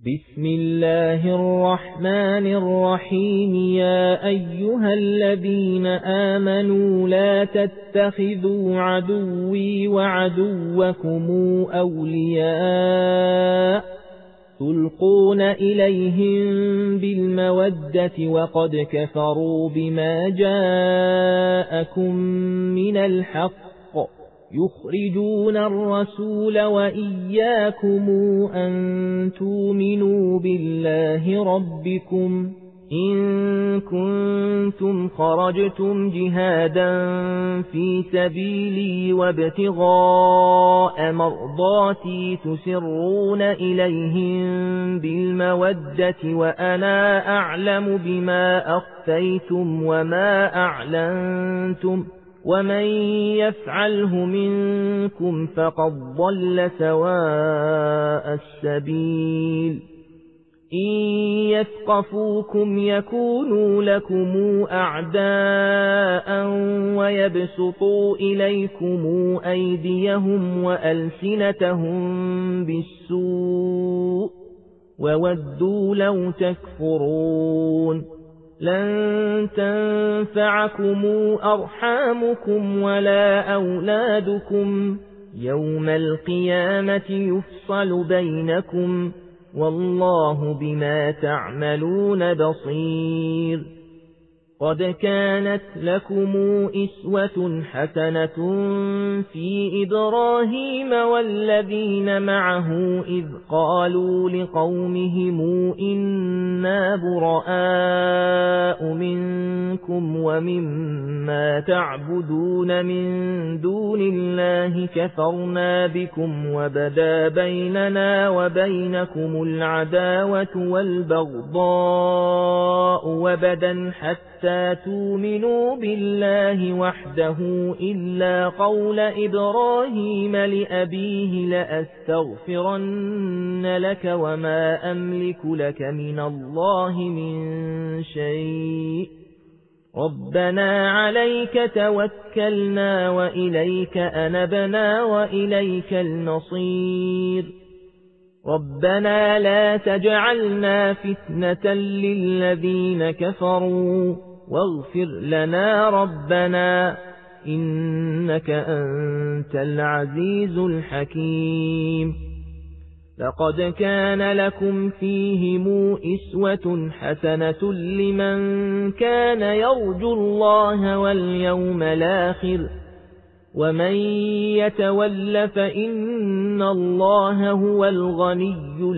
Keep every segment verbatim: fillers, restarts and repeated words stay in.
بسم الله الرحمن الرحيم يا أيها الذين آمنوا لا تتخذوا عدوي وعدوكم أولياء تلقون إليهم بالمودة وقد كفروا بما جاءكم من الحق يخرجون الرسول وإياكم أن تؤمنوا بالله ربكم إن كنتم خرجتم جهادا في سبيلي وابتغاء مرضاتي تسرون إليهم بالمودة وأنا أعلم بما أخفيتم وما أعلنتم ومن يفعله منكم فقد ضل سواء السبيل إن يثقفوكم يكونوا لكم أعداء ويبسطوا إليكم أيديهم وألسنتهم بالسوء وودوا لو تكفرون لن تنفعكم أرحامكم ولا أولادكم يوم القيامة يفصل بينكم والله بما تعملون بصير قد كانت لكم إسوة حسنة في إبراهيم والذين معه إذ قالوا لقومهم إنا براء منكم ومما تعبدون من دون الله كفرنا بكم وبدا بيننا وبينكم العداوة والبغضاء وبدا حتى تؤمنوا بالله وحده إلا قول إبراهيم لأبيه لأستغفرن لك وما أملك لك من الله من شيء ربنا عليك توكلنا وإليك أنبنا وإليك المصير ربنا لا تجعلنا فتنة للذين كفروا واغفر لنا ربنا إنك أنت العزيز الحكيم لقد كان لكم فيهم إسوة حسنة لمن كان يرجو الله واليوم الآخر ومن يتول فإن الله هو الغني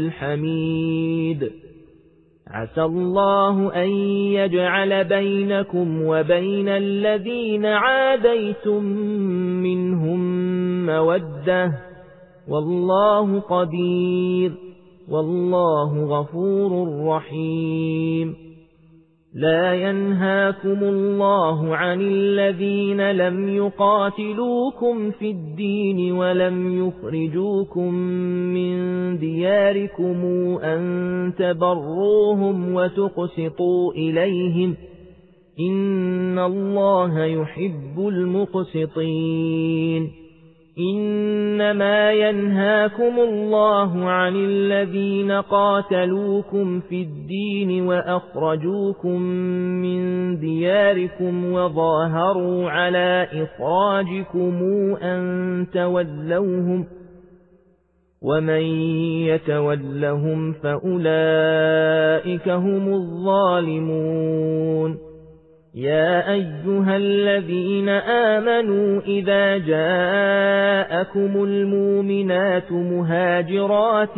الحميد عسى الله أن يجعل بينكم وبين الذين عاديتم منهم مودة والله قدير والله غفور رحيم لا ينهاكم الله عن الذين لم يقاتلوكم في الدين ولم يخرجوكم من دياركم أن تبروهم وتقسطوا إليهم إن الله يحب المقسطين إنما ينهاكم الله عن الذين قاتلوكم في الدين وأخرجوكم من دياركم وظاهروا على إخراجكم أن تولوهم ومن يتولهم فأولئك هم الظالمون يا أيها الذين آمنوا إذا جاءكم المؤمنات مهاجرات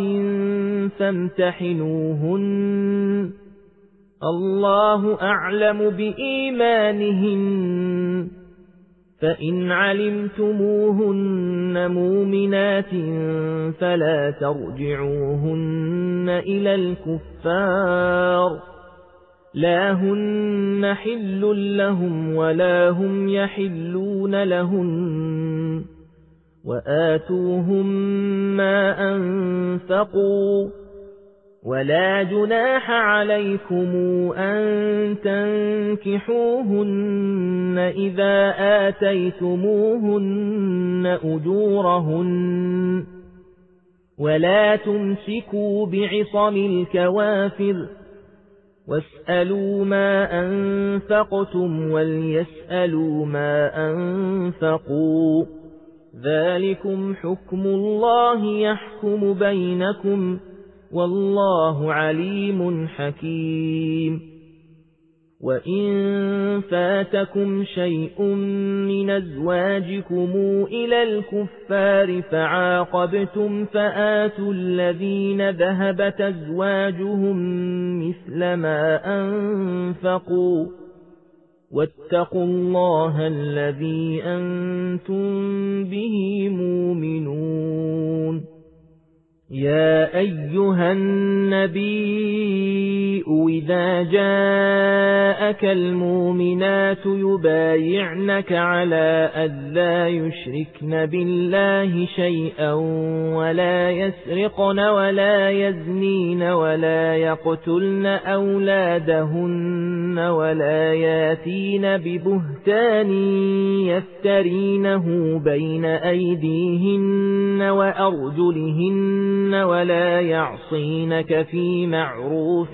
فامتحنوهن الله أعلم بإيمانهن فإن علمتموهن مؤمنات فلا ترجعوهن إلى الكفار لا هن حل لهم ولا هم يحلون لهن وآتوهم ما أنفقوا ولا جناح عليكم أن تنكحوهن إذا آتيتموهن أجورهن ولا تمسكوا بعصم الكوافر واسألوا ما أنفقتم وليسألوا ما أنفقوا ذلكم حكم الله يحكم بينكم والله عليم حكيم وإن فاتكم شيء من أزواجكم إلى الكفار فعاقبتم فآتوا الذين ذهبت أزواجهم مثل ما أنفقوا واتقوا الله الذي أنتم به مؤمنون يا أيها النبي إذا جاءك المؤمنات يبايعنك على ألا يشركن بالله شيئا ولا يسرقن ولا يزنين ولا يقتلن أولادهن ولا ياتين ببهتان يفترينه بين أيديهن وأرجلهن ولا يعصينك في معروف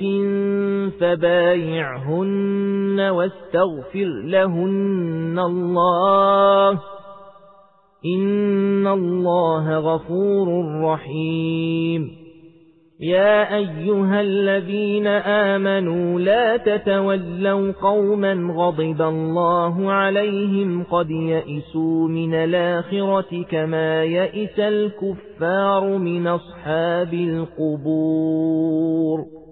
فبايعهن واستغفر لهن الله إن الله غفور رحيم يا أيها الذين آمنوا لا تتولوا قوما غضب الله عليهم قد يئسوا من الآخرة كما يئس الكفار من أصحاب القبور